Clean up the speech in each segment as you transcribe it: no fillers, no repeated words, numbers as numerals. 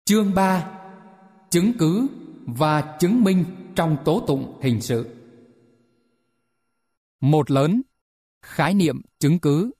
Chương 3. Chứng cứ và chứng minh trong tố tụng hình sự. Một lớn. Khái niệm chứng cứ.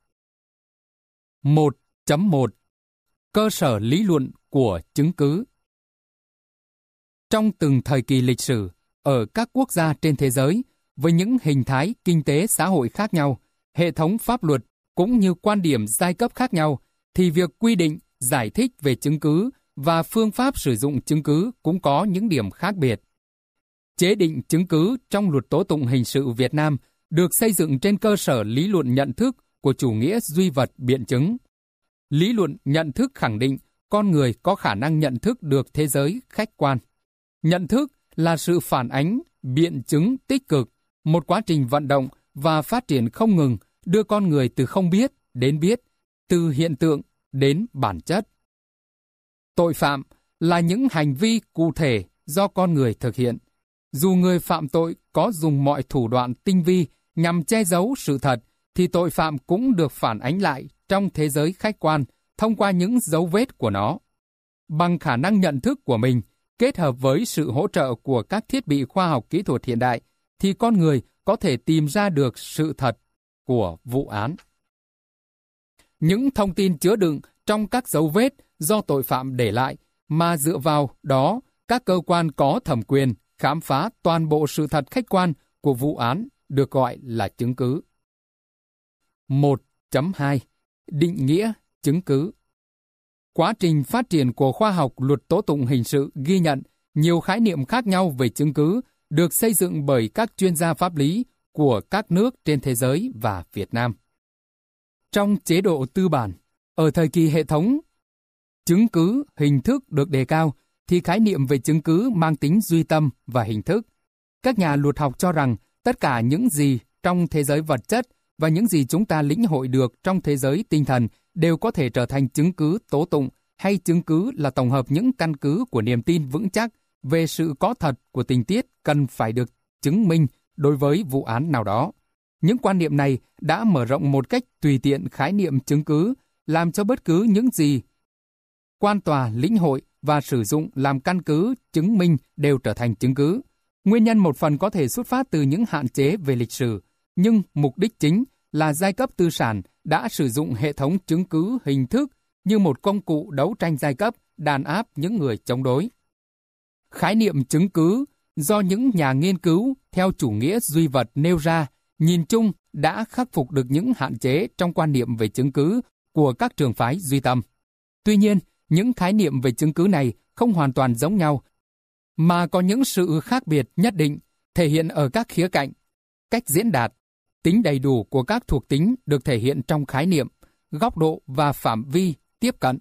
1.1. Cơ sở lý luận của chứng cứ. Trong từng thời kỳ lịch sử, ở các quốc gia trên thế giới, với những hình thái kinh tế xã hội khác nhau, hệ thống pháp luật cũng như quan điểm giai cấp khác nhau, thì việc quy định, giải thích về chứng cứ và phương pháp sử dụng chứng cứ cũng có những điểm khác biệt. Chế định chứng cứ trong Luật Tố tụng hình sự Việt Nam được xây dựng trên cơ sở lý luận nhận thức của chủ nghĩa duy vật biện chứng. Lý luận nhận thức khẳng định con người có khả năng nhận thức được thế giới khách quan. Nhận thức là sự phản ánh, biện chứng tích cực, một quá trình vận động và phát triển không ngừng đưa con người từ không biết đến biết, từ hiện tượng đến bản chất. Tội phạm là những hành vi cụ thể do con người thực hiện. Dù người phạm tội có dùng mọi thủ đoạn tinh vi nhằm che giấu sự thật, thì tội phạm cũng được phản ánh lại trong thế giới khách quan thông qua những dấu vết của nó. Bằng khả năng nhận thức của mình, kết hợp với sự hỗ trợ của các thiết bị khoa học kỹ thuật hiện đại, thì con người có thể tìm ra được sự thật của vụ án. Những thông tin chứa đựng trong các dấu vết do tội phạm để lại, mà dựa vào đó, các cơ quan có thẩm quyền khám phá toàn bộ sự thật khách quan của vụ án được gọi là chứng cứ. 1.2. Định nghĩa chứng cứ. Quá trình phát triển của khoa học Luật Tố tụng hình sự ghi nhận nhiều khái niệm khác nhau về chứng cứ được xây dựng bởi các chuyên gia pháp lý của các nước trên thế giới và Việt Nam. Trong chế độ tư bản, ở thời kỳ hệ thống chứng cứ hình thức được đề cao, thì khái niệm về chứng cứ mang tính duy tâm và hình thức. Các nhà luật học cho rằng tất cả những gì trong thế giới vật chất và những gì chúng ta lĩnh hội được trong thế giới tinh thần đều có thể trở thành chứng cứ tố tụng, hay chứng cứ là tổng hợp những căn cứ của niềm tin vững chắc về sự có thật của tình tiết cần phải được chứng minh đối với vụ án nào đó. Những quan niệm này đã mở rộng một cách tùy tiện khái niệm chứng cứ, làm cho bất cứ những gì quan tòa lĩnh hội và sử dụng làm căn cứ chứng minh đều trở thành chứng cứ. Nguyên nhân một phần có thể xuất phát từ những hạn chế về lịch sử, nhưng mục đích chính là giai cấp tư sản đã sử dụng hệ thống chứng cứ hình thức như một công cụ đấu tranh giai cấp, đàn áp những người chống đối. Khái niệm chứng cứ do những nhà nghiên cứu theo chủ nghĩa duy vật nêu ra, nhìn chung đã khắc phục được những hạn chế trong quan niệm về chứng cứ của các trường phái duy tâm. Tuy nhiên, những khái niệm về chứng cứ này không hoàn toàn giống nhau, mà có những sự khác biệt nhất định, thể hiện ở các khía cạnh. Cách diễn đạt, tính đầy đủ của các thuộc tính được thể hiện trong khái niệm, góc độ và phạm vi tiếp cận.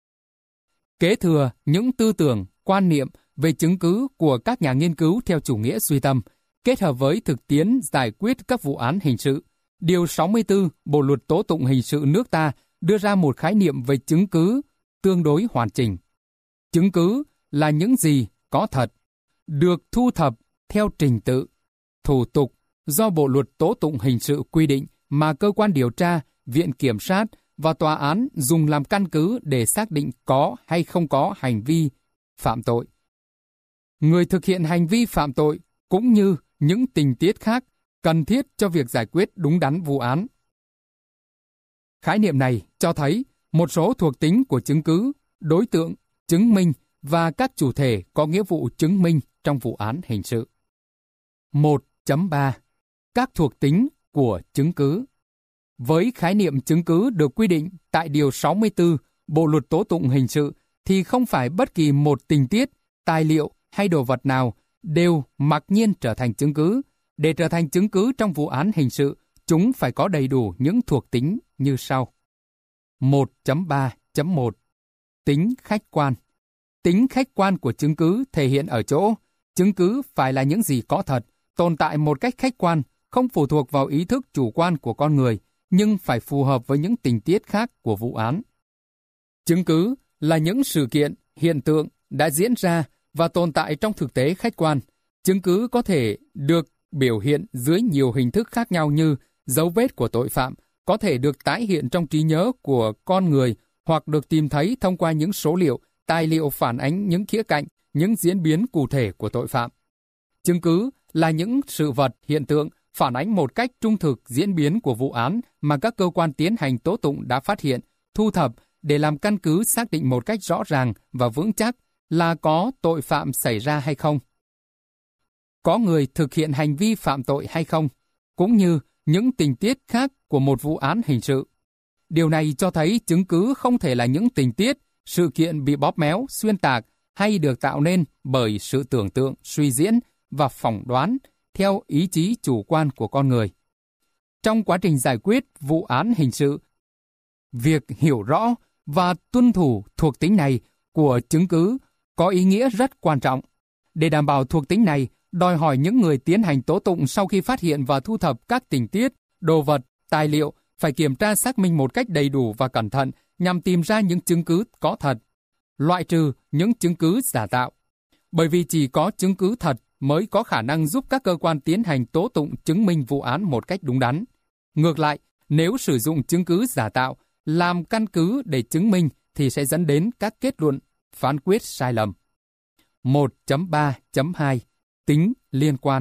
Kế thừa những tư tưởng, quan niệm về chứng cứ của các nhà nghiên cứu theo chủ nghĩa duy tâm, kết hợp với thực tiễn giải quyết các vụ án hình sự, Điều 64 Bộ Luật Tố tụng hình sự nước ta đưa ra một khái niệm về chứng cứ tương đối hoàn chỉnh. Chứng cứ là những gì có thật, được thu thập theo trình tự, thủ tục do Bộ Luật Tố tụng hình sự quy định mà cơ quan điều tra, viện kiểm sát và tòa án dùng làm căn cứ để xác định có hay không có hành vi phạm tội. Người thực hiện hành vi phạm tội cũng như những tình tiết khác cần thiết cho việc giải quyết đúng đắn vụ án. Khái niệm này cho thấy một số thuộc tính của chứng cứ, đối tượng, chứng minh và các chủ thể có nghĩa vụ chứng minh trong vụ án hình sự. 1.3. Các thuộc tính của chứng cứ. Với khái niệm chứng cứ được quy định tại Điều 64 Bộ Luật Tố tụng hình sự, thì không phải bất kỳ một tình tiết, tài liệu hay đồ vật nào đều mặc nhiên trở thành chứng cứ. Để trở thành chứng cứ trong vụ án hình sự, chúng phải có đầy đủ những thuộc tính như sau. 1.3.1. Tính khách quan. Tính khách quan của chứng cứ thể hiện ở chỗ, chứng cứ phải là những gì có thật, tồn tại một cách khách quan, không phụ thuộc vào ý thức chủ quan của con người, nhưng phải phù hợp với những tình tiết khác của vụ án. Chứng cứ là những sự kiện, hiện tượng đã diễn ra và tồn tại trong thực tế khách quan. Chứng cứ có thể được biểu hiện dưới nhiều hình thức khác nhau như dấu vết của tội phạm, có thể được tái hiện trong trí nhớ của con người hoặc được tìm thấy thông qua những số liệu, tài liệu phản ánh những khía cạnh, những diễn biến cụ thể của tội phạm. Chứng cứ là những sự vật, hiện tượng phản ánh một cách trung thực diễn biến của vụ án mà các cơ quan tiến hành tố tụng đã phát hiện, thu thập để làm căn cứ xác định một cách rõ ràng và vững chắc là có tội phạm xảy ra hay không, có người thực hiện hành vi phạm tội hay không, cũng như những tình tiết khác của một vụ án hình sự. Điều này cho thấy chứng cứ không thể là những tình tiết, sự kiện bị bóp méo, xuyên tạc hay được tạo nên bởi sự tưởng tượng, suy diễn và phỏng đoán theo ý chí chủ quan của con người. Trong quá trình giải quyết vụ án hình sự, việc hiểu rõ và tuân thủ thuộc tính này của chứng cứ có ý nghĩa rất quan trọng. Để đảm bảo thuộc tính này, đòi hỏi những người tiến hành tố tụng sau khi phát hiện và thu thập các tình tiết, đồ vật, tài liệu phải kiểm tra xác minh một cách đầy đủ và cẩn thận nhằm tìm ra những chứng cứ có thật, loại trừ những chứng cứ giả tạo. Bởi vì chỉ có chứng cứ thật mới có khả năng giúp các cơ quan tiến hành tố tụng chứng minh vụ án một cách đúng đắn. Ngược lại, nếu sử dụng chứng cứ giả tạo làm căn cứ để chứng minh thì sẽ dẫn đến các kết luận, phán quyết sai lầm. 1.3.2 Tính liên quan.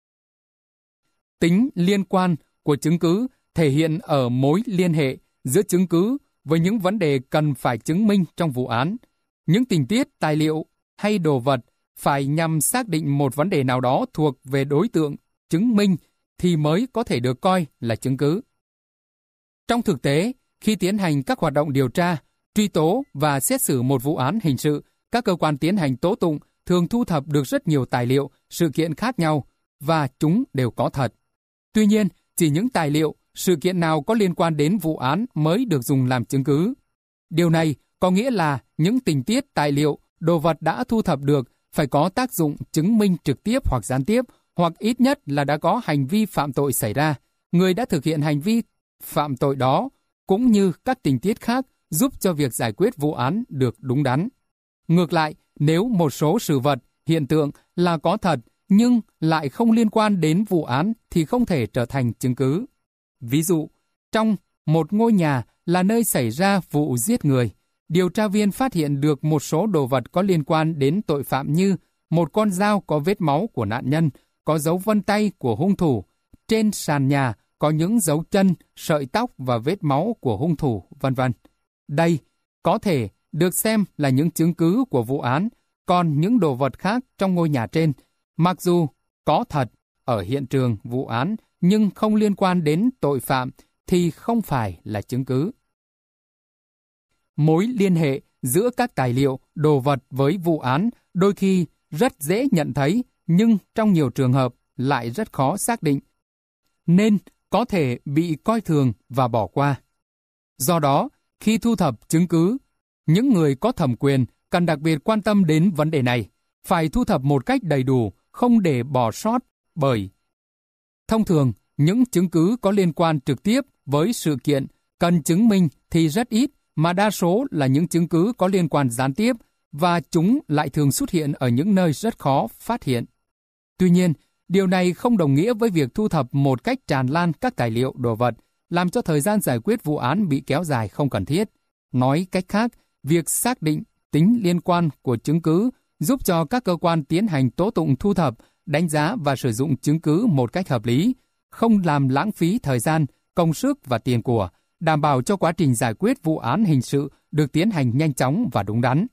Tính liên quan của chứng cứ thể hiện ở mối liên hệ giữa chứng cứ với những vấn đề cần phải chứng minh trong vụ án. Những tình tiết, tài liệu hay đồ vật phải nhằm xác định một vấn đề nào đó thuộc về đối tượng chứng minh thì mới có thể được coi là chứng cứ. Trong thực tế, khi tiến hành các hoạt động điều tra, truy tố và xét xử một vụ án hình sự, các cơ quan tiến hành tố tụng thường thu thập được rất nhiều tài liệu, sự kiện khác nhau và chúng đều có thật. Tuy nhiên, chỉ những tài liệu, sự kiện nào có liên quan đến vụ án mới được dùng làm chứng cứ. Điều này có nghĩa là những tình tiết, tài liệu, đồ vật đã thu thập được phải có tác dụng chứng minh trực tiếp hoặc gián tiếp, hoặc ít nhất là đã có hành vi phạm tội xảy ra. Người đã thực hiện hành vi phạm tội đó, cũng như các tình tiết khác, giúp cho việc giải quyết vụ án được đúng đắn. Ngược lại, nếu một số sự vật, hiện tượng là có thật nhưng lại không liên quan đến vụ án thì không thể trở thành chứng cứ. Ví dụ, trong một ngôi nhà là nơi xảy ra vụ giết người, điều tra viên phát hiện được một số đồ vật có liên quan đến tội phạm như một con dao có vết máu của nạn nhân, có dấu vân tay của hung thủ, trên sàn nhà có những dấu chân, sợi tóc và vết máu của hung thủ, vân vân. Đây có thể được xem là những chứng cứ của vụ án, còn những đồ vật khác trong ngôi nhà trên, mặc dù có thật ở hiện trường vụ án nhưng không liên quan đến tội phạm thì không phải là chứng cứ. Mối liên hệ giữa các tài liệu, đồ vật với vụ án đôi khi rất dễ nhận thấy nhưng trong nhiều trường hợp lại rất khó xác định, nên có thể bị coi thường và bỏ qua. Do đó, khi thu thập chứng cứ, những người có thẩm quyền cần đặc biệt quan tâm đến vấn đề này, phải thu thập một cách đầy đủ, không để bỏ sót, bởi thông thường, những chứng cứ có liên quan trực tiếp với sự kiện cần chứng minh thì rất ít, mà đa số là những chứng cứ có liên quan gián tiếp và chúng lại thường xuất hiện ở những nơi rất khó phát hiện. Tuy nhiên, điều này không đồng nghĩa với việc thu thập một cách tràn lan các tài liệu, đồ vật, làm cho thời gian giải quyết vụ án bị kéo dài không cần thiết. Nói cách khác, việc xác định tính liên quan của chứng cứ giúp cho các cơ quan tiến hành tố tụng thu thập, đánh giá và sử dụng chứng cứ một cách hợp lý, không làm lãng phí thời gian, công sức và tiền của, đảm bảo cho quá trình giải quyết vụ án hình sự được tiến hành nhanh chóng và đúng đắn.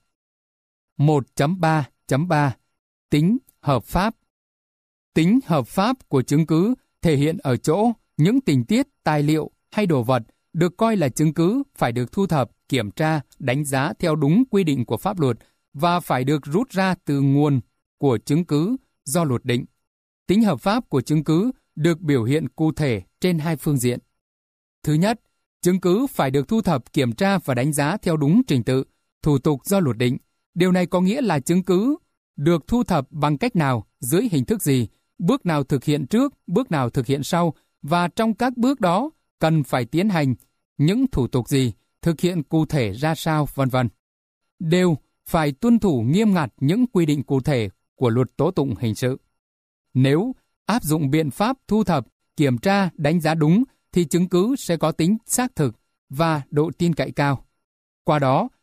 1.3.3 Tính hợp pháp. Tính hợp pháp của chứng cứ thể hiện ở chỗ những tình tiết, tài liệu hay đồ vật được coi là chứng cứ phải được thu thập, kiểm tra, đánh giá theo đúng quy định của pháp luật và phải được rút ra từ nguồn của chứng cứ do luật định. Tính hợp pháp của chứng cứ được biểu hiện cụ thể trên hai phương diện. Thứ nhất, chứng cứ phải được thu thập, kiểm tra và đánh giá theo đúng trình tự, thủ tục do luật định. Điều này có nghĩa là chứng cứ được thu thập bằng cách nào, dưới hình thức gì, bước nào thực hiện trước, bước nào thực hiện sau, và trong các bước đó cần phải tiến hành những thủ tục gì, thực hiện cụ thể ra sao, vân vân. Đều phải tuân thủ nghiêm ngặt những quy định cụ thể của luật tố tụng hình sự. Nếu áp dụng biện pháp thu thập, kiểm tra, đánh giá đúng thì chứng cứ sẽ có tính xác thực và độ tin cậy cao. Qua đó,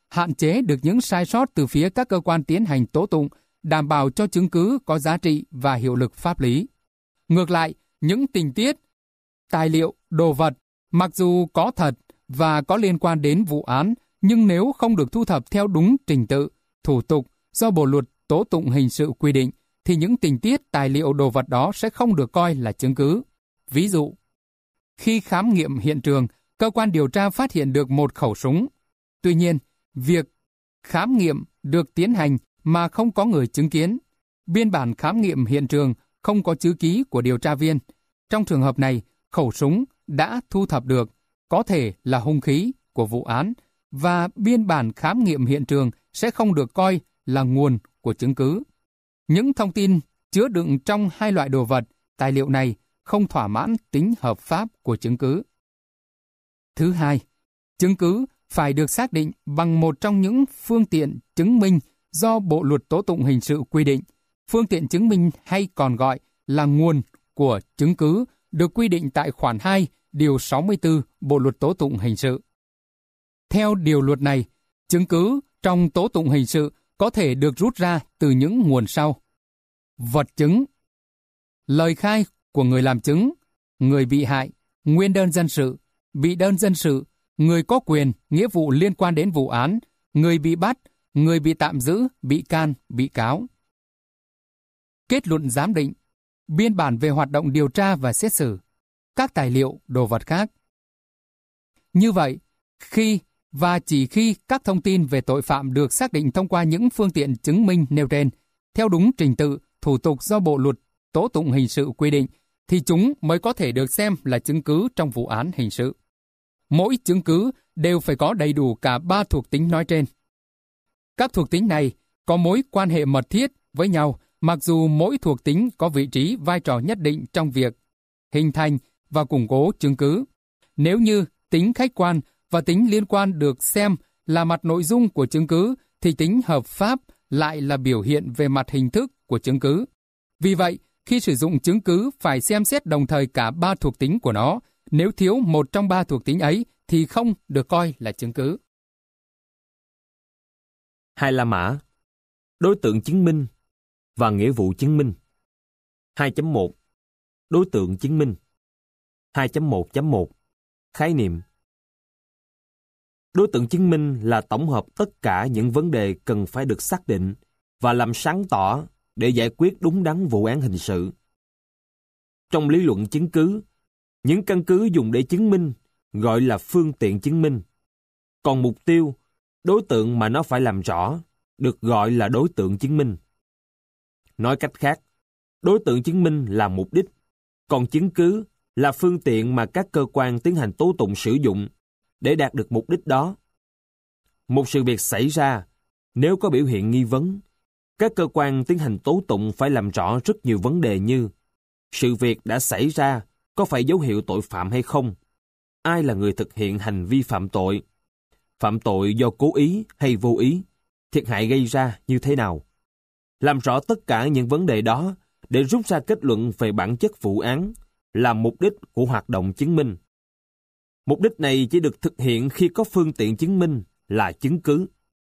hạn chế được những sai sót từ phía các cơ quan tiến hành tố tụng, đảm bảo cho chứng cứ có giá trị và hiệu lực pháp lý. Ngược lại, những tình tiết, tài liệu, đồ vật, mặc dù có thật và có liên quan đến vụ án, nhưng nếu không được thu thập theo đúng trình tự, thủ tục do Bộ luật tố tụng hình sự quy định, thì những tình tiết, tài liệu, đồ vật đó sẽ không được coi là chứng cứ. Ví dụ, khi khám nghiệm hiện trường, cơ quan điều tra phát hiện được một khẩu súng. Tuy nhiên, việc khám nghiệm được tiến hành mà không có người chứng kiến. Biên bản khám nghiệm hiện trường không có chữ ký của điều tra viên. Trong trường hợp này, khẩu súng đã thu thập được, có thể là hung khí của vụ án, và biên bản khám nghiệm hiện trường sẽ không được coi là nguồn của chứng cứ. Những thông tin chứa đựng trong hai loại đồ vật, tài liệu này không thỏa mãn tính hợp pháp của chứng cứ. Thứ hai, chứng cứ phải được xác định bằng một trong những phương tiện chứng minh do Bộ luật tố tụng hình sự quy định. Phương tiện chứng minh hay còn gọi là nguồn của chứng cứ được quy định tại khoản 2, điều 64 Bộ luật tố tụng hình sự. Theo điều luật này, chứng cứ trong tố tụng hình sự có thể được rút ra từ những nguồn sau: vật chứng, lời khai của người làm chứng, người bị hại, nguyên đơn dân sự, bị đơn dân sự, người có quyền, nghĩa vụ liên quan đến vụ án, người bị bắt, người bị tạm giữ, bị can, bị cáo. Kết luận giám định, biên bản về hoạt động điều tra và xét xử, các tài liệu, đồ vật khác. Như vậy, khi và chỉ khi các thông tin về tội phạm được xác định thông qua những phương tiện chứng minh nêu trên, theo đúng trình tự, thủ tục do Bộ luật tố tụng hình sự quy định, thì chúng mới có thể được xem là chứng cứ trong vụ án hình sự. Mỗi chứng cứ đều phải có đầy đủ cả 3 thuộc tính nói trên. Các thuộc tính này có mối quan hệ mật thiết với nhau, mặc dù mỗi thuộc tính có vị trí, vai trò nhất định trong việc hình thành và củng cố chứng cứ. Nếu như tính khách quan và tính liên quan được xem là mặt nội dung của chứng cứ, thì tính hợp pháp lại là biểu hiện về mặt hình thức của chứng cứ. Vì vậy, khi sử dụng chứng cứ phải xem xét đồng thời cả 3 thuộc tính của nó. Nếu thiếu một trong 3 thuộc tính ấy thì không được coi là chứng cứ. 2 La Mã, đối tượng chứng minh và nghĩa vụ chứng minh. 2.1 Đối tượng chứng minh. 2.1.1 Khái niệm. Đối tượng chứng minh là tổng hợp tất cả những vấn đề cần phải được xác định và làm sáng tỏ để giải quyết đúng đắn vụ án hình sự. Trong lý luận chứng cứ, những căn cứ dùng để chứng minh gọi là phương tiện chứng minh. Còn mục tiêu, đối tượng mà nó phải làm rõ, được gọi là đối tượng chứng minh. Nói cách khác, đối tượng chứng minh là mục đích, còn chứng cứ là phương tiện mà các cơ quan tiến hành tố tụng sử dụng để đạt được mục đích đó. Một sự việc xảy ra, nếu có biểu hiện nghi vấn, các cơ quan tiến hành tố tụng phải làm rõ rất nhiều vấn đề như: sự việc đã xảy ra có phải dấu hiệu tội phạm hay không? Ai là người thực hiện hành vi phạm tội? Phạm tội do cố ý hay vô ý? Thiệt hại gây ra như thế nào? Làm rõ tất cả những vấn đề đó để rút ra kết luận về bản chất vụ án là mục đích của hoạt động chứng minh. Mục đích này chỉ được thực hiện khi có phương tiện chứng minh là chứng cứ.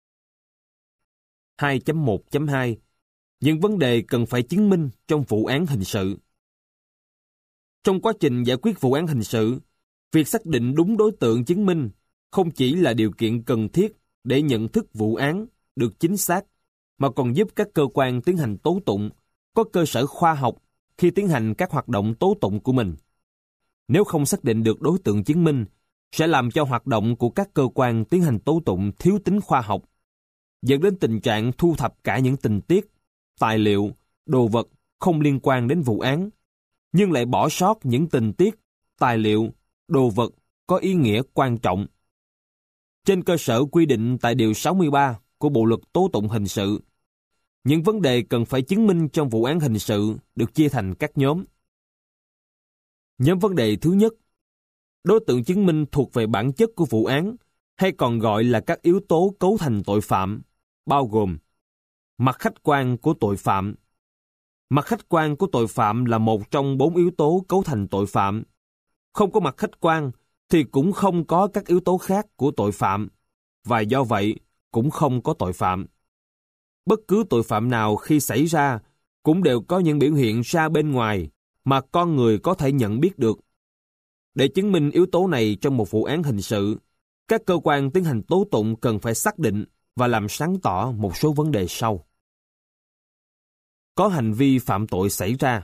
2.1.2 Những vấn đề cần phải chứng minh trong vụ án hình sự. Trong quá trình giải quyết vụ án hình sự, việc xác định đúng đối tượng chứng minh không chỉ là điều kiện cần thiết để nhận thức vụ án được chính xác, mà còn giúp các cơ quan tiến hành tố tụng có cơ sở khoa học khi tiến hành các hoạt động tố tụng của mình. Nếu không xác định được đối tượng chứng minh, sẽ làm cho hoạt động của các cơ quan tiến hành tố tụng thiếu tính khoa học, dẫn đến tình trạng thu thập cả những tình tiết, tài liệu, đồ vật không liên quan đến vụ án, nhưng lại bỏ sót những tình tiết, tài liệu, đồ vật có ý nghĩa quan trọng. Trên cơ sở quy định tại Điều 63 của Bộ luật tố tụng hình sự, những vấn đề cần phải chứng minh trong vụ án hình sự được chia thành các nhóm. Nhóm vấn đề thứ nhất, đối tượng chứng minh thuộc về bản chất của vụ án, hay còn gọi là các yếu tố cấu thành tội phạm, bao gồm mặt khách quan của tội phạm. Mặt khách quan của tội phạm là một trong 4 yếu tố cấu thành tội phạm. Không có mặt khách quan thì cũng không có các yếu tố khác của tội phạm, và do vậy cũng không có tội phạm. Bất cứ tội phạm nào khi xảy ra cũng đều có những biểu hiện ra bên ngoài mà con người có thể nhận biết được. Để chứng minh yếu tố này trong một vụ án hình sự, các cơ quan tiến hành tố tụng cần phải xác định và làm sáng tỏ một số vấn đề sau. Có hành vi phạm tội xảy ra.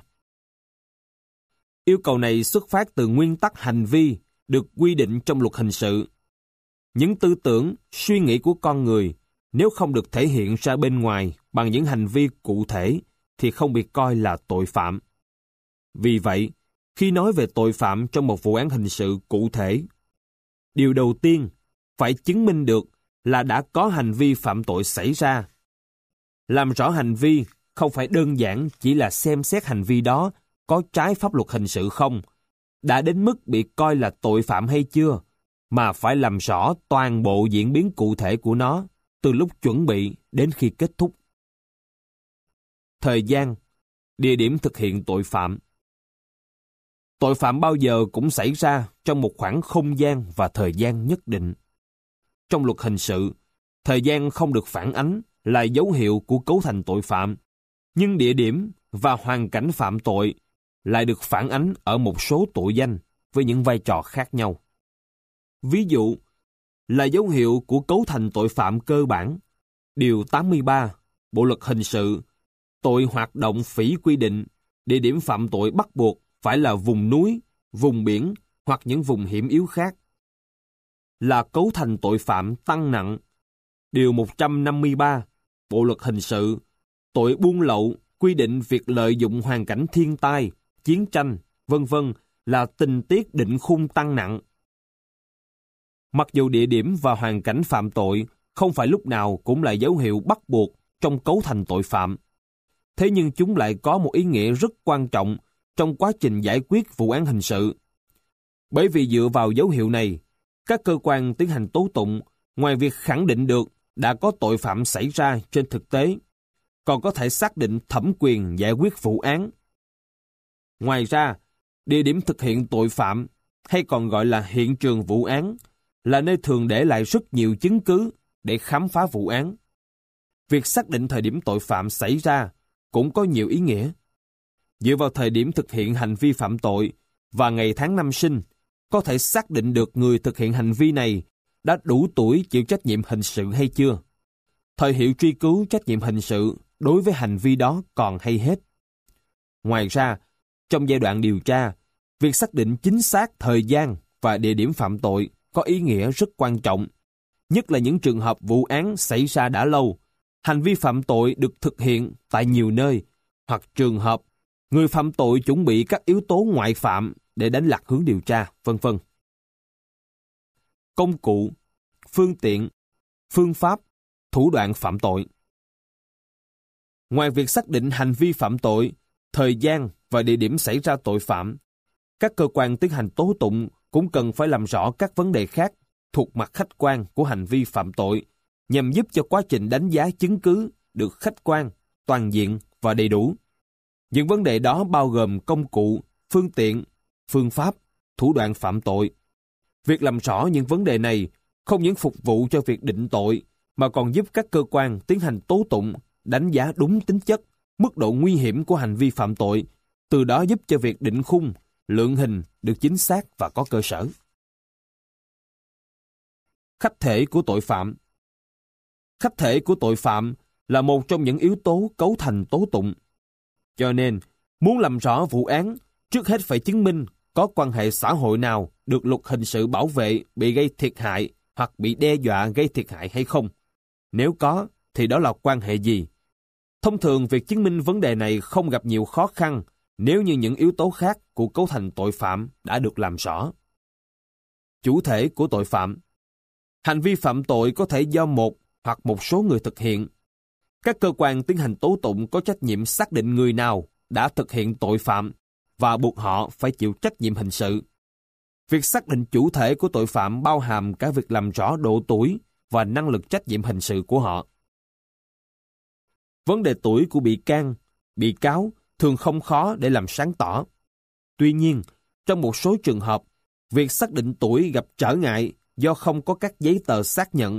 Yêu cầu này xuất phát từ nguyên tắc hành vi được quy định trong luật hình sự. Những tư tưởng, suy nghĩ của con người nếu không được thể hiện ra bên ngoài bằng những hành vi cụ thể thì không bị coi là tội phạm. Vì vậy, khi nói về tội phạm trong một vụ án hình sự cụ thể, điều đầu tiên phải chứng minh được là đã có hành vi phạm tội xảy ra. Làm rõ hành vi không phải đơn giản chỉ là xem xét hành vi đó có trái pháp luật hình sự không, đã đến mức bị coi là tội phạm hay chưa, mà phải làm rõ toàn bộ diễn biến cụ thể của nó, từ lúc chuẩn bị đến khi kết thúc. Thời gian, địa điểm thực hiện tội phạm. Tội phạm bao giờ cũng xảy ra trong một khoảng không gian và thời gian nhất định. Trong luật hình sự, thời gian không được phản ánh là dấu hiệu của cấu thành tội phạm, nhưng địa điểm và hoàn cảnh phạm tội lại được phản ánh ở một số tội danh với những vai trò khác nhau. Ví dụ, là dấu hiệu của cấu thành tội phạm cơ bản, Điều 83, Bộ Luật Hình sự, tội hoạt động phỉ quy định, địa điểm phạm tội bắt buộc phải là vùng núi, vùng biển hoặc những vùng hiểm yếu khác. Là cấu thành tội phạm tăng nặng, Điều 153, Bộ Luật Hình sự, tội buôn lậu quy định việc lợi dụng hoàn cảnh thiên tai, chiến tranh, v.v. là tình tiết định khung tăng nặng. Mặc dù địa điểm và hoàn cảnh phạm tội không phải lúc nào cũng là dấu hiệu bắt buộc trong cấu thành tội phạm, thế nhưng chúng lại có một ý nghĩa rất quan trọng trong quá trình giải quyết vụ án hình sự. Bởi vì dựa vào dấu hiệu này, các cơ quan tiến hành tố tụng, ngoài việc khẳng định được đã có tội phạm xảy ra trên thực tế, còn có thể xác định thẩm quyền giải quyết vụ án. Ngoài ra, địa điểm thực hiện tội phạm, hay còn gọi là hiện trường vụ án, là nơi thường để lại rất nhiều chứng cứ để khám phá vụ án. Việc xác định thời điểm tội phạm xảy ra cũng có nhiều ý nghĩa. Dựa vào thời điểm thực hiện hành vi phạm tội và ngày tháng năm sinh, có thể xác định được người thực hiện hành vi này đã đủ tuổi chịu trách nhiệm hình sự hay chưa. Thời hiệu truy cứu trách nhiệm hình sự đối với hành vi đó còn hay hết. Ngoài ra, trong giai đoạn điều tra, việc xác định chính xác thời gian và địa điểm phạm tội có ý nghĩa rất quan trọng, nhất là những trường hợp vụ án xảy ra đã lâu, hành vi phạm tội được thực hiện tại nhiều nơi, hoặc trường hợp người phạm tội chuẩn bị các yếu tố ngoại phạm để đánh lạc hướng điều tra, v.v. Công cụ, phương tiện, phương pháp, thủ đoạn phạm tội. Ngoài việc xác định hành vi phạm tội, thời gian và địa điểm xảy ra tội phạm, các cơ quan tiến hành tố tụng cũng cần phải làm rõ các vấn đề khác thuộc mặt khách quan của hành vi phạm tội, nhằm giúp cho quá trình đánh giá chứng cứ được khách quan, toàn diện và đầy đủ. Những vấn đề đó bao gồm công cụ, phương tiện, phương pháp, thủ đoạn phạm tội. Việc làm rõ những vấn đề này không những phục vụ cho việc định tội, mà còn giúp các cơ quan tiến hành tố tụng đánh giá đúng tính chất, mức độ nguy hiểm của hành vi phạm tội, từ đó giúp cho việc định khung, lượng hình được chính xác và có cơ sở. Khách thể của tội phạm. Khách thể của tội phạm là một trong những yếu tố cấu thành tố tụng. Cho nên, muốn làm rõ vụ án, trước hết phải chứng minh có quan hệ xã hội nào được luật hình sự bảo vệ bị gây thiệt hại hoặc bị đe dọa gây thiệt hại hay không. Nếu có, thì đó là quan hệ gì? Thông thường, việc chứng minh vấn đề này không gặp nhiều khó khăn nếu như những yếu tố khác của cấu thành tội phạm đã được làm rõ. Chủ thể của tội phạm. Hành vi phạm tội có thể do một hoặc một số người thực hiện. Các cơ quan tiến hành tố tụng có trách nhiệm xác định người nào đã thực hiện tội phạm và buộc họ phải chịu trách nhiệm hình sự. Việc xác định chủ thể của tội phạm bao hàm cả việc làm rõ độ tuổi và năng lực trách nhiệm hình sự của họ. Vấn đề tuổi của bị can, bị cáo thường không khó để làm sáng tỏ. Tuy nhiên, trong một số trường hợp, việc xác định tuổi gặp trở ngại do không có các giấy tờ xác nhận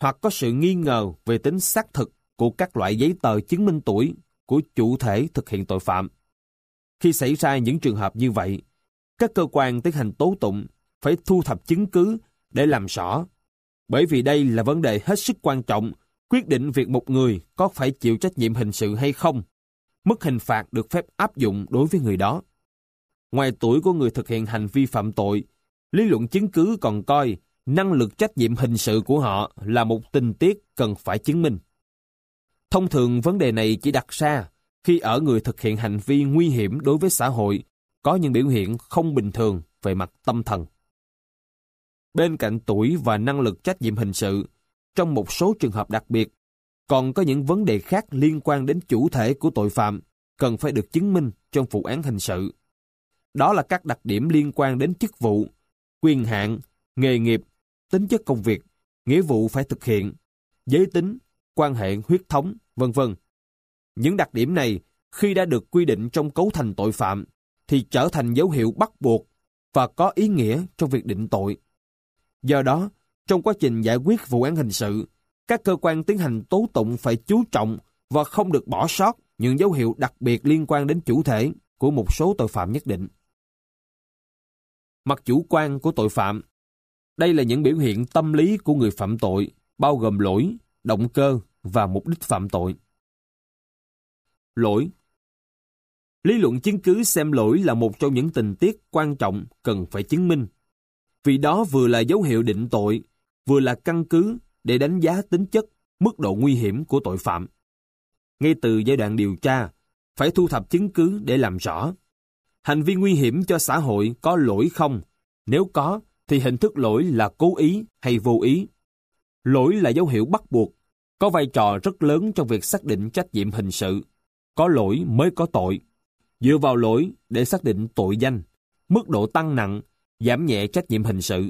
hoặc có sự nghi ngờ về tính xác thực của các loại giấy tờ chứng minh tuổi của chủ thể thực hiện tội phạm. Khi xảy ra những trường hợp như vậy, các cơ quan tiến hành tố tụng phải thu thập chứng cứ để làm rõ, bởi vì đây là vấn đề hết sức quan trọng, quyết định việc một người có phải chịu trách nhiệm hình sự hay không, mức hình phạt được phép áp dụng đối với người đó. Ngoài tuổi của người thực hiện hành vi phạm tội, lý luận chứng cứ còn coi năng lực trách nhiệm hình sự của họ là một tình tiết cần phải chứng minh. Thông thường vấn đề này chỉ đặt ra khi ở người thực hiện hành vi nguy hiểm đối với xã hội có những biểu hiện không bình thường về mặt tâm thần. Bên cạnh tuổi và năng lực trách nhiệm hình sự, trong một số trường hợp đặc biệt, còn có những vấn đề khác liên quan đến chủ thể của tội phạm cần phải được chứng minh trong vụ án hình sự. Đó là các đặc điểm liên quan đến chức vụ, quyền hạn, nghề nghiệp, tính chất công việc, nghĩa vụ phải thực hiện, giới tính, quan hệ huyết thống, v.v. Những đặc điểm này, khi đã được quy định trong cấu thành tội phạm, thì trở thành dấu hiệu bắt buộc và có ý nghĩa trong việc định tội. Do đó, trong quá trình giải quyết vụ án hình sự, các cơ quan tiến hành tố tụng phải chú trọng và không được bỏ sót những dấu hiệu đặc biệt liên quan đến chủ thể của một số tội phạm nhất định. Mặt chủ quan của tội phạm. Đây là những biểu hiện tâm lý của người phạm tội, bao gồm lỗi, động cơ và mục đích phạm tội. Lỗi. Lý luận chứng cứ xem lỗi là một trong những tình tiết quan trọng cần phải chứng minh, vì đó vừa là dấu hiệu định tội, vừa là căn cứ để đánh giá tính chất, mức độ nguy hiểm của tội phạm. Ngay từ giai đoạn điều tra, phải thu thập chứng cứ để làm rõ hành vi nguy hiểm cho xã hội có lỗi không, nếu có thì hình thức lỗi là cố ý hay vô ý. Lỗi là dấu hiệu bắt buộc, có vai trò rất lớn trong việc xác định trách nhiệm hình sự. Có lỗi mới có tội. Dựa vào lỗi để xác định tội danh, mức độ tăng nặng, giảm nhẹ trách nhiệm hình sự.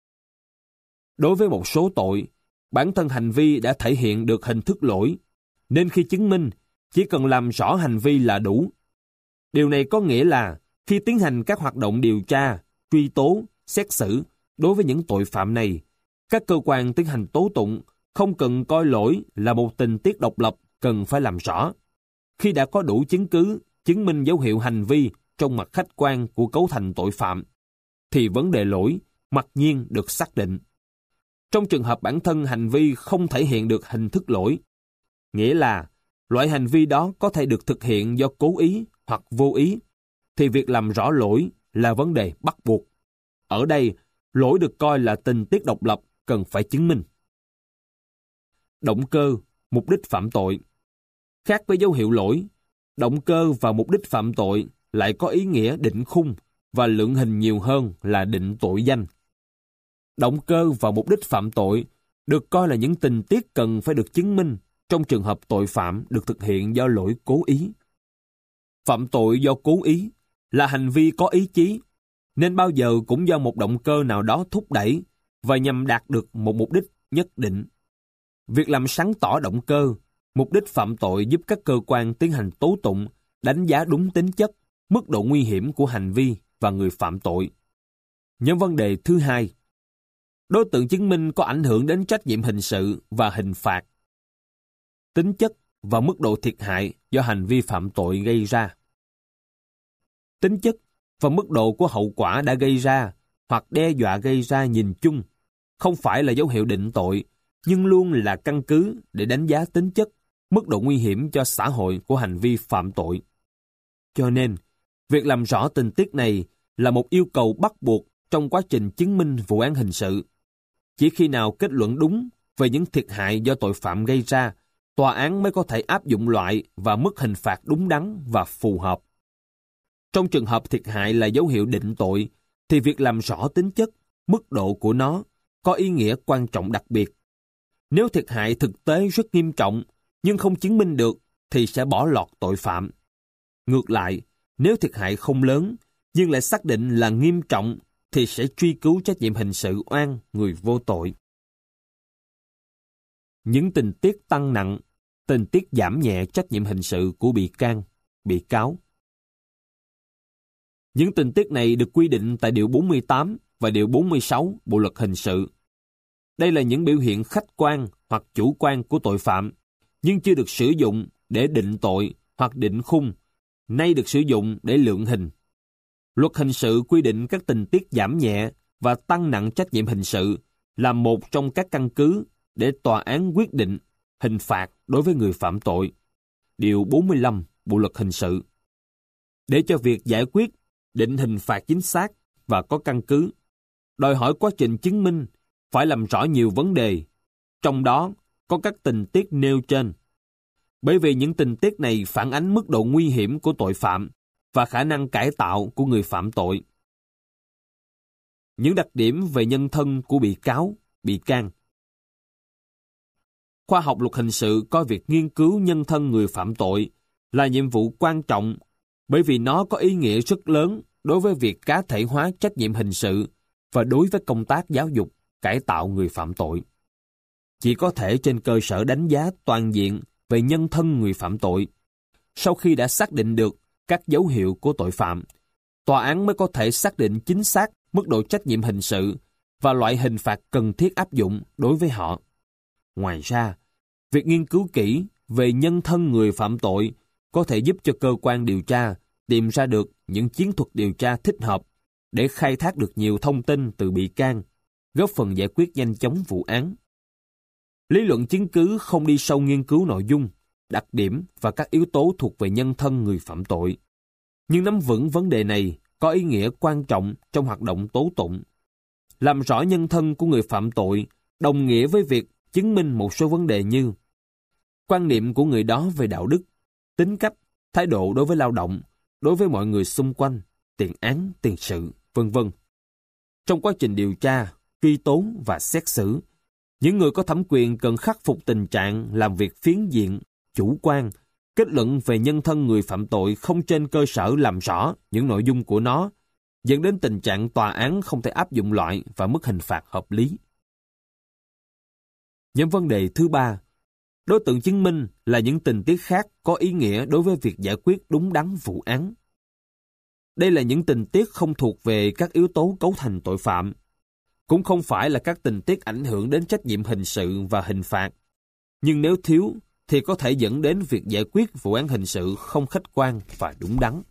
Đối với một số tội, bản thân hành vi đã thể hiện được hình thức lỗi, nên khi chứng minh, chỉ cần làm rõ hành vi là đủ. Điều này có nghĩa là khi tiến hành các hoạt động điều tra, truy tố, xét xử đối với những tội phạm này, các cơ quan tiến hành tố tụng không cần coi lỗi là một tình tiết độc lập cần phải làm rõ. Khi đã có đủ chứng cứ chứng minh dấu hiệu hành vi trong mặt khách quan của cấu thành tội phạm, thì vấn đề lỗi mặc nhiên được xác định. Trong trường hợp bản thân hành vi không thể hiện được hình thức lỗi, nghĩa là loại hành vi đó có thể được thực hiện do cố ý hoặc vô ý, thì việc làm rõ lỗi là vấn đề bắt buộc. Ở đây, lỗi được coi là tình tiết độc lập cần phải chứng minh. Động cơ, mục đích phạm tội. Khác với dấu hiệu lỗi, động cơ và mục đích phạm tội lại có ý nghĩa định khung và lượng hình nhiều hơn là định tội danh. Động cơ và mục đích phạm tội được coi là những tình tiết cần phải được chứng minh trong trường hợp tội phạm được thực hiện do lỗi cố ý. Phạm tội do cố ý là hành vi có ý chí, nên bao giờ cũng do một động cơ nào đó thúc đẩy và nhằm đạt được một mục đích nhất định. Việc làm sáng tỏ động cơ, mục đích phạm tội giúp các cơ quan tiến hành tố tụng đánh giá đúng tính chất, mức độ nguy hiểm của hành vi và người phạm tội. Nhóm vấn đề thứ hai, đối tượng chứng minh có ảnh hưởng đến trách nhiệm hình sự và hình phạt. Tính chất và mức độ thiệt hại do hành vi phạm tội gây ra. Tính chất và mức độ của hậu quả đã gây ra hoặc đe dọa gây ra nhìn chung không phải là dấu hiệu định tội, nhưng luôn là căn cứ để đánh giá tính chất, mức độ nguy hiểm cho xã hội của hành vi phạm tội. Cho nên, việc làm rõ tình tiết này là một yêu cầu bắt buộc trong quá trình chứng minh vụ án hình sự. Chỉ khi nào kết luận đúng về những thiệt hại do tội phạm gây ra, tòa án mới có thể áp dụng loại và mức hình phạt đúng đắn và phù hợp. Trong trường hợp thiệt hại là dấu hiệu định tội, thì việc làm rõ tính chất, mức độ của nó có ý nghĩa quan trọng đặc biệt. Nếu thiệt hại thực tế rất nghiêm trọng, nhưng không chứng minh được, thì sẽ bỏ lọt tội phạm. Ngược lại, nếu thiệt hại không lớn, nhưng lại xác định là nghiêm trọng, thì sẽ truy cứu trách nhiệm hình sự oan người vô tội. Những tình tiết tăng nặng, tình tiết giảm nhẹ trách nhiệm hình sự của bị can, bị cáo. Những tình tiết này được quy định tại Điều 48 và Điều 46 Bộ Luật Hình sự. Đây là những biểu hiện khách quan hoặc chủ quan của tội phạm, nhưng chưa được sử dụng để định tội hoặc định khung, nay được sử dụng để lượng hình. Luật hình sự quy định các tình tiết giảm nhẹ và tăng nặng trách nhiệm hình sự là một trong các căn cứ để tòa án quyết định hình phạt đối với người phạm tội. Điều 45 Bộ luật hình sự. Để cho việc giải quyết, định hình phạt chính xác và có căn cứ, đòi hỏi quá trình chứng minh phải làm rõ nhiều vấn đề, trong đó có các tình tiết nêu trên. Bởi vì những tình tiết này phản ánh mức độ nguy hiểm của tội phạm và khả năng cải tạo của người phạm tội. Những đặc điểm về nhân thân của bị cáo, bị can. Khoa học luật hình sự coi việc nghiên cứu nhân thân người phạm tội là nhiệm vụ quan trọng bởi vì nó có ý nghĩa rất lớn đối với việc cá thể hóa trách nhiệm hình sự và đối với công tác giáo dục, cải tạo người phạm tội. Chỉ có thể trên cơ sở đánh giá toàn diện về nhân thân người phạm tội, sau khi đã xác định được các dấu hiệu của tội phạm, tòa án mới có thể xác định chính xác mức độ trách nhiệm hình sự và loại hình phạt cần thiết áp dụng đối với họ. Ngoài ra, việc nghiên cứu kỹ về nhân thân người phạm tội có thể giúp cho cơ quan điều tra tìm ra được những chiến thuật điều tra thích hợp để khai thác được nhiều thông tin từ bị can, góp phần giải quyết nhanh chóng vụ án. Lý luận chứng cứ không đi sâu nghiên cứu nội dung, đặc điểm và các yếu tố thuộc về nhân thân người phạm tội. Nhưng nắm vững vấn đề này có ý nghĩa quan trọng trong hoạt động tố tụng. Làm rõ nhân thân của người phạm tội đồng nghĩa với việc chứng minh một số vấn đề như quan niệm của người đó về đạo đức, tính cách, thái độ đối với lao động, đối với mọi người xung quanh, tiền án, tiền sự, v.v. Trong quá trình điều tra, truy tố và xét xử, những người có thẩm quyền cần khắc phục tình trạng làm việc phiến diện, chủ quan, kết luận về nhân thân người phạm tội không trên cơ sở làm rõ những nội dung của nó, dẫn đến tình trạng tòa án không thể áp dụng loại và mức hình phạt hợp lý. Nhóm vấn đề thứ ba, đối tượng chứng minh là những tình tiết khác có ý nghĩa đối với việc giải quyết đúng đắn vụ án. Đây là những tình tiết không thuộc về các yếu tố cấu thành tội phạm, cũng không phải là các tình tiết ảnh hưởng đến trách nhiệm hình sự và hình phạt. Nhưng nếu thiếu, thì có thể dẫn đến việc giải quyết vụ án hình sự không khách quan và đúng đắn.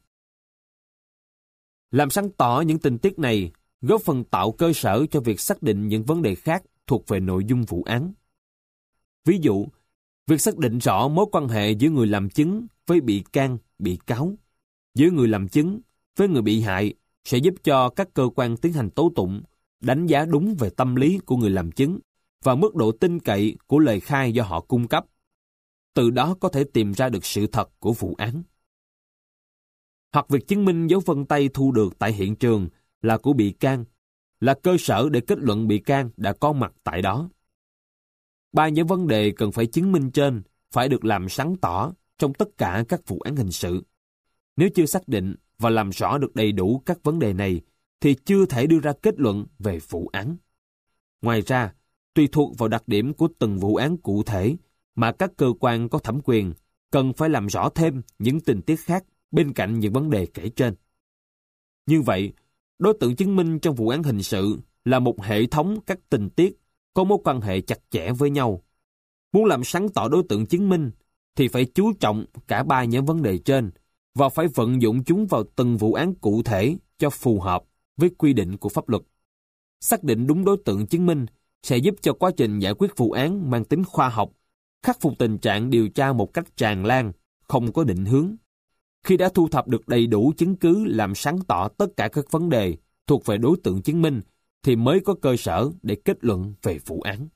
Làm sáng tỏ những tình tiết này, góp phần tạo cơ sở cho việc xác định những vấn đề khác thuộc về nội dung vụ án. Ví dụ, việc xác định rõ mối quan hệ giữa người làm chứng với bị can, bị cáo, giữa người làm chứng với người bị hại sẽ giúp cho các cơ quan tiến hành tố tụng đánh giá đúng về tâm lý của người làm chứng và mức độ tin cậy của lời khai do họ cung cấp. Từ đó có thể tìm ra được sự thật của vụ án. Hoặc việc chứng minh dấu vân tay thu được tại hiện trường là của bị can, là cơ sở để kết luận bị can đã có mặt tại đó. Ba những vấn đề cần phải chứng minh trên phải được làm sáng tỏ trong tất cả các vụ án hình sự. Nếu chưa xác định và làm rõ được đầy đủ các vấn đề này, thì chưa thể đưa ra kết luận về vụ án. Ngoài ra, tùy thuộc vào đặc điểm của từng vụ án cụ thể mà các cơ quan có thẩm quyền cần phải làm rõ thêm những tình tiết khác bên cạnh những vấn đề kể trên. Như vậy, đối tượng chứng minh trong vụ án hình sự là một hệ thống các tình tiết có mối quan hệ chặt chẽ với nhau. Muốn làm sáng tỏ đối tượng chứng minh thì phải chú trọng cả ba những vấn đề trên và phải vận dụng chúng vào từng vụ án cụ thể cho phù hợp với quy định của pháp luật. Xác định đúng đối tượng chứng minh sẽ giúp cho quá trình giải quyết vụ án mang tính khoa học, khắc phục tình trạng điều tra một cách tràn lan, không có định hướng. Khi đã thu thập được đầy đủ chứng cứ làm sáng tỏ tất cả các vấn đề thuộc về đối tượng chứng minh, thì mới có cơ sở để kết luận về vụ án.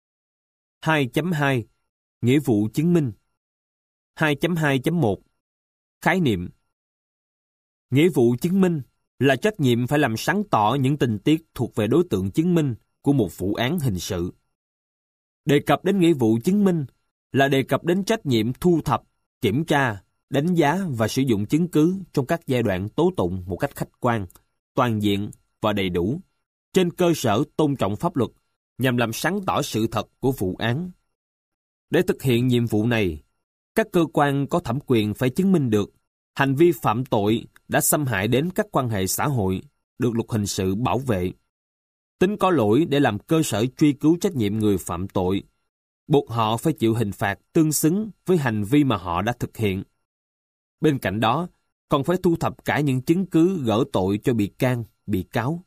2.2 Nghĩa vụ chứng minh. 2.2.1 Khái niệm. Nghĩa vụ chứng minh là trách nhiệm phải làm sáng tỏ những tình tiết thuộc về đối tượng chứng minh của một vụ án hình sự. Đề cập đến nghĩa vụ chứng minh là đề cập đến trách nhiệm thu thập, kiểm tra, đánh giá và sử dụng chứng cứ trong các giai đoạn tố tụng một cách khách quan, toàn diện và đầy đủ, trên cơ sở tôn trọng pháp luật, nhằm làm sáng tỏ sự thật của vụ án. Để thực hiện nhiệm vụ này, các cơ quan có thẩm quyền phải chứng minh được hành vi phạm tội đã xâm hại đến các quan hệ xã hội, được luật hình sự bảo vệ. Tính có lỗi để làm cơ sở truy cứu trách nhiệm người phạm tội, buộc họ phải chịu hình phạt tương xứng với hành vi mà họ đã thực hiện. Bên cạnh đó, còn phải thu thập cả những chứng cứ gỡ tội cho bị can, bị cáo.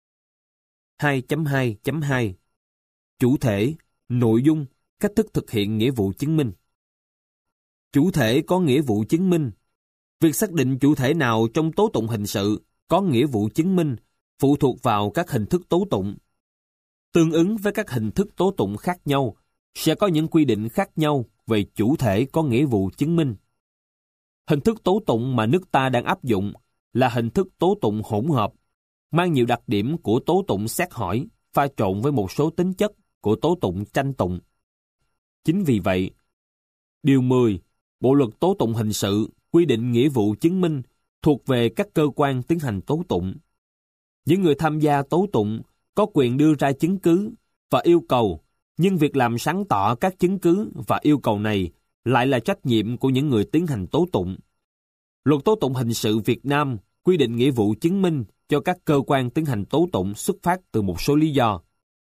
2.2.2 Chủ thể, nội dung, cách thức thực hiện nghĩa vụ chứng minh. Chủ thể có nghĩa vụ chứng minh. Việc xác định chủ thể nào trong tố tụng hình sự có nghĩa vụ chứng minh phụ thuộc vào các hình thức tố tụng. Tương ứng với các hình thức tố tụng khác nhau, sẽ có những quy định khác nhau về chủ thể có nghĩa vụ chứng minh. Hình thức tố tụng mà nước ta đang áp dụng là hình thức tố tụng hỗn hợp, mang nhiều đặc điểm của tố tụng xét hỏi, pha trộn với một số tính chất của tố tụng tranh tụng. Chính vì vậy, Điều 10 Bộ luật tố tụng hình sự quy định nghĩa vụ chứng minh thuộc về các cơ quan tiến hành tố tụng. Những người tham gia tố tụng có quyền đưa ra chứng cứ và yêu cầu, nhưng việc làm sáng tỏ các chứng cứ và yêu cầu này lại là trách nhiệm của những người tiến hành tố tụng. Luật tố tụng hình sự Việt Nam quy định nghĩa vụ chứng minh cho các cơ quan tiến hành tố tụng xuất phát từ một số lý do.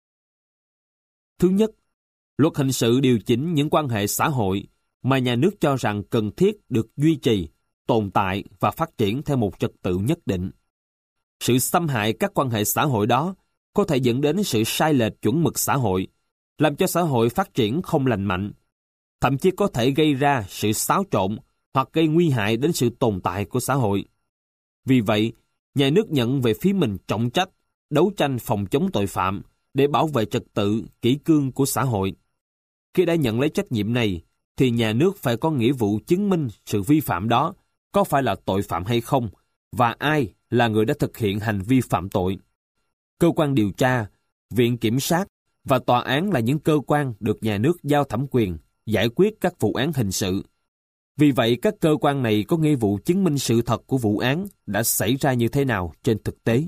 Thứ nhất, luật hình sự điều chỉnh những quan hệ xã hội mà nhà nước cho rằng cần thiết được duy trì, tồn tại và phát triển theo một trật tự nhất định. Sự xâm hại các quan hệ xã hội đó có thể dẫn đến sự sai lệch chuẩn mực xã hội, làm cho xã hội phát triển không lành mạnh, thậm chí có thể gây ra sự xáo trộn hoặc gây nguy hại đến sự tồn tại của xã hội. Vì vậy, nhà nước nhận về phía mình trọng trách đấu tranh phòng chống tội phạm để bảo vệ trật tự, kỷ cương của xã hội. Khi đã nhận lấy trách nhiệm này, thì nhà nước phải có nghĩa vụ chứng minh sự vi phạm đó có phải là tội phạm hay không, và ai là người đã thực hiện hành vi phạm tội. Cơ quan điều tra, viện kiểm sát và tòa án là những cơ quan được nhà nước giao thẩm quyền giải quyết các vụ án hình sự. Vì vậy, các cơ quan này có nghĩa vụ chứng minh sự thật của vụ án đã xảy ra như thế nào trên thực tế.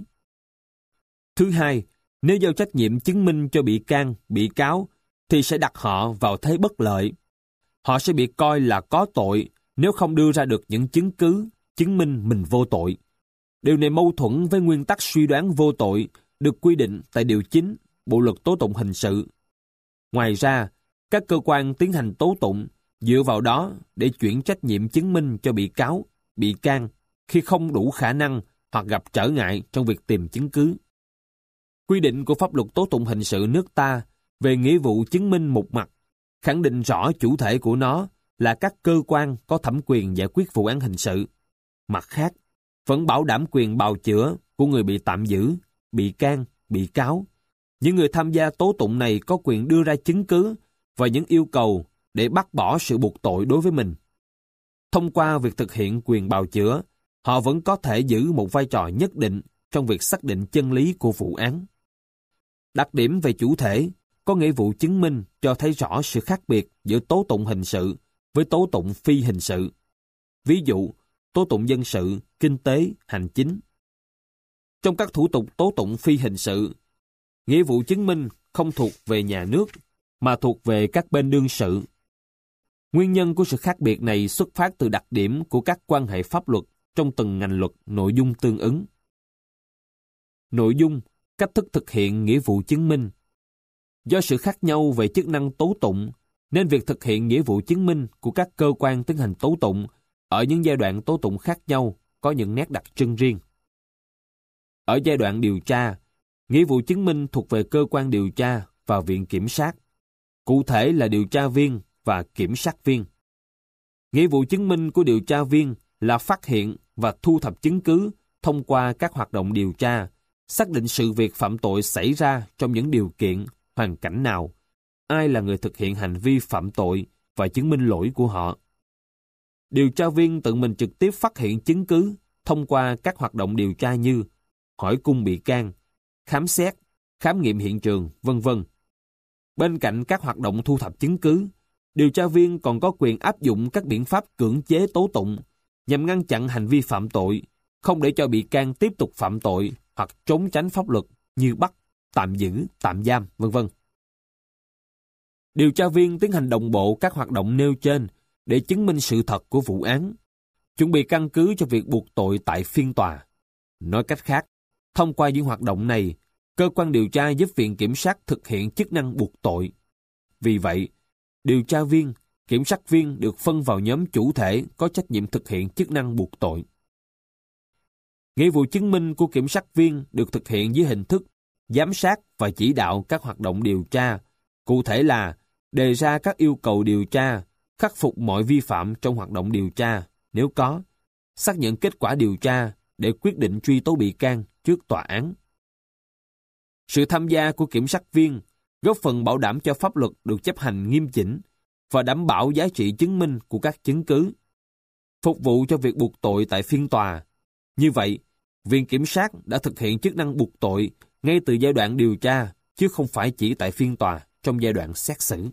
Thứ hai, nếu giao trách nhiệm chứng minh cho bị can, bị cáo, thì sẽ đặt họ vào thế bất lợi. Họ sẽ bị coi là có tội nếu không đưa ra được những chứng cứ chứng minh mình vô tội. Điều này mâu thuẫn với nguyên tắc suy đoán vô tội được quy định tại Điều 9 Bộ luật tố tụng hình sự. Ngoài ra, các cơ quan tiến hành tố tụng dựa vào đó để chuyển trách nhiệm chứng minh cho bị cáo, bị can khi không đủ khả năng hoặc gặp trở ngại trong việc tìm chứng cứ. Quy định của pháp luật tố tụng hình sự nước ta về nghĩa vụ chứng minh một mặt khẳng định rõ chủ thể của nó là các cơ quan có thẩm quyền giải quyết vụ án hình sự. Mặt khác, vẫn bảo đảm quyền bào chữa của người bị tạm giữ, bị can, bị cáo. Những người tham gia tố tụng này có quyền đưa ra chứng cứ và những yêu cầu để bác bỏ sự buộc tội đối với mình. Thông qua việc thực hiện quyền bào chữa, họ vẫn có thể giữ một vai trò nhất định trong việc xác định chân lý của vụ án. Đặc điểm về chủ thể có nghĩa vụ chứng minh cho thấy rõ sự khác biệt giữa tố tụng hình sự với tố tụng phi hình sự. Ví dụ, tố tụng dân sự, kinh tế, hành chính. Trong các thủ tục tố tụng phi hình sự, nghĩa vụ chứng minh không thuộc về nhà nước, mà thuộc về các bên đương sự. Nguyên nhân của sự khác biệt này xuất phát từ đặc điểm của các quan hệ pháp luật trong từng ngành luật nội dung tương ứng. Nội dung, cách thức thực hiện nghĩa vụ chứng minh. Do sự khác nhau về chức năng tố tụng, nên việc thực hiện nghĩa vụ chứng minh của các cơ quan tiến hành tố tụng ở những giai đoạn tố tụng khác nhau có những nét đặc trưng riêng. Ở giai đoạn điều tra, nghĩa vụ chứng minh thuộc về cơ quan điều tra và viện kiểm sát, cụ thể là điều tra viên và kiểm sát viên. Nghĩa vụ chứng minh của điều tra viên là phát hiện và thu thập chứng cứ thông qua các hoạt động điều tra, xác định sự việc phạm tội xảy ra trong những điều kiện, hoàn cảnh nào, ai là người thực hiện hành vi phạm tội và chứng minh lỗi của họ. Điều tra viên tự mình trực tiếp phát hiện chứng cứ thông qua các hoạt động điều tra như hỏi cung bị can, khám xét, khám nghiệm hiện trường, v.v. Bên cạnh các hoạt động thu thập chứng cứ, điều tra viên còn có quyền áp dụng các biện pháp cưỡng chế tố tụng nhằm ngăn chặn hành vi phạm tội, không để cho bị can tiếp tục phạm tội hoặc trốn tránh pháp luật như bắt, tạm giữ, tạm giam, v.v. Điều tra viên tiến hành đồng bộ các hoạt động nêu trên để chứng minh sự thật của vụ án, chuẩn bị căn cứ cho việc buộc tội tại phiên tòa. Nói cách khác, thông qua những hoạt động này, cơ quan điều tra giúp viện kiểm sát thực hiện chức năng buộc tội. Vì vậy, điều tra viên, kiểm sát viên được phân vào nhóm chủ thể có trách nhiệm thực hiện chức năng buộc tội. Nghĩa vụ chứng minh của kiểm sát viên được thực hiện dưới hình thức giám sát và chỉ đạo các hoạt động điều tra, cụ thể là đề ra các yêu cầu điều tra, khắc phục mọi vi phạm trong hoạt động điều tra, nếu có, xác nhận kết quả điều tra để quyết định truy tố bị can trước tòa án. Sự tham gia của kiểm sát viên góp phần bảo đảm cho pháp luật được chấp hành nghiêm chỉnh và đảm bảo giá trị chứng minh của các chứng cứ, phục vụ cho việc buộc tội tại phiên tòa. Như vậy, Viện Kiểm sát đã thực hiện chức năng buộc tội ngay từ giai đoạn điều tra, chứ không phải chỉ tại phiên tòa trong giai đoạn xét xử.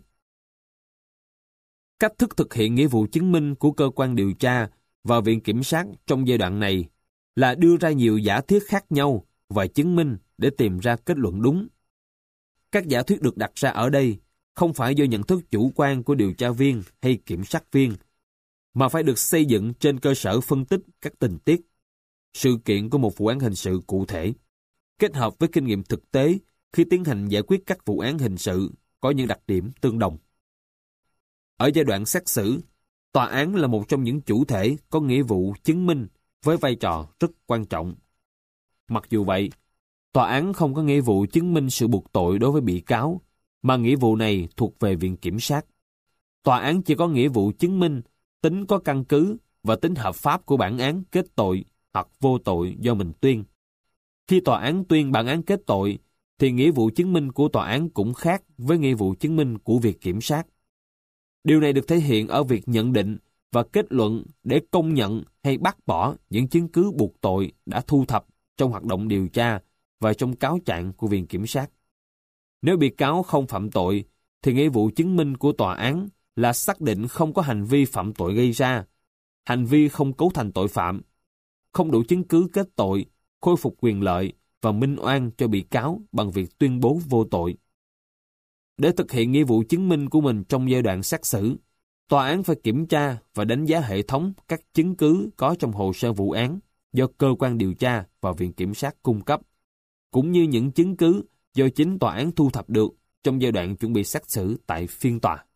Cách thức thực hiện nghĩa vụ chứng minh của cơ quan điều tra và Viện Kiểm sát trong giai đoạn này là đưa ra nhiều giả thiết khác nhau và chứng minh để tìm ra kết luận đúng. Các giả thuyết được đặt ra ở đây không phải do nhận thức chủ quan của điều tra viên hay kiểm sát viên, mà phải được xây dựng trên cơ sở phân tích các tình tiết, sự kiện của một vụ án hình sự cụ thể, kết hợp với kinh nghiệm thực tế khi tiến hành giải quyết các vụ án hình sự có những đặc điểm tương đồng. Ở giai đoạn xét xử, tòa án là một trong những chủ thể có nghĩa vụ chứng minh với vai trò rất quan trọng. Mặc dù vậy, tòa án không có nghĩa vụ chứng minh sự buộc tội đối với bị cáo, mà nghĩa vụ này thuộc về Viện Kiểm sát. Tòa án chỉ có nghĩa vụ chứng minh tính có căn cứ và tính hợp pháp của bản án kết tội hoặc vô tội do mình tuyên. Khi tòa án tuyên bản án kết tội, thì nghĩa vụ chứng minh của tòa án cũng khác với nghĩa vụ chứng minh của Viện Kiểm sát. Điều này được thể hiện ở việc nhận định và kết luận để công nhận hay bác bỏ những chứng cứ buộc tội đã thu thập trong hoạt động điều tra và trong cáo trạng của Viện Kiểm sát. Nếu bị cáo không phạm tội, thì nghĩa vụ chứng minh của tòa án là xác định không có hành vi phạm tội gây ra, hành vi không cấu thành tội phạm, không đủ chứng cứ kết tội, khôi phục quyền lợi và minh oan cho bị cáo bằng việc tuyên bố vô tội. Để thực hiện nghĩa vụ chứng minh của mình trong giai đoạn xét xử, tòa án phải kiểm tra và đánh giá hệ thống các chứng cứ có trong hồ sơ vụ án do cơ quan điều tra và Viện Kiểm sát cung cấp, cũng như những chứng cứ do chính tòa án thu thập được trong giai đoạn chuẩn bị xét xử tại phiên tòa.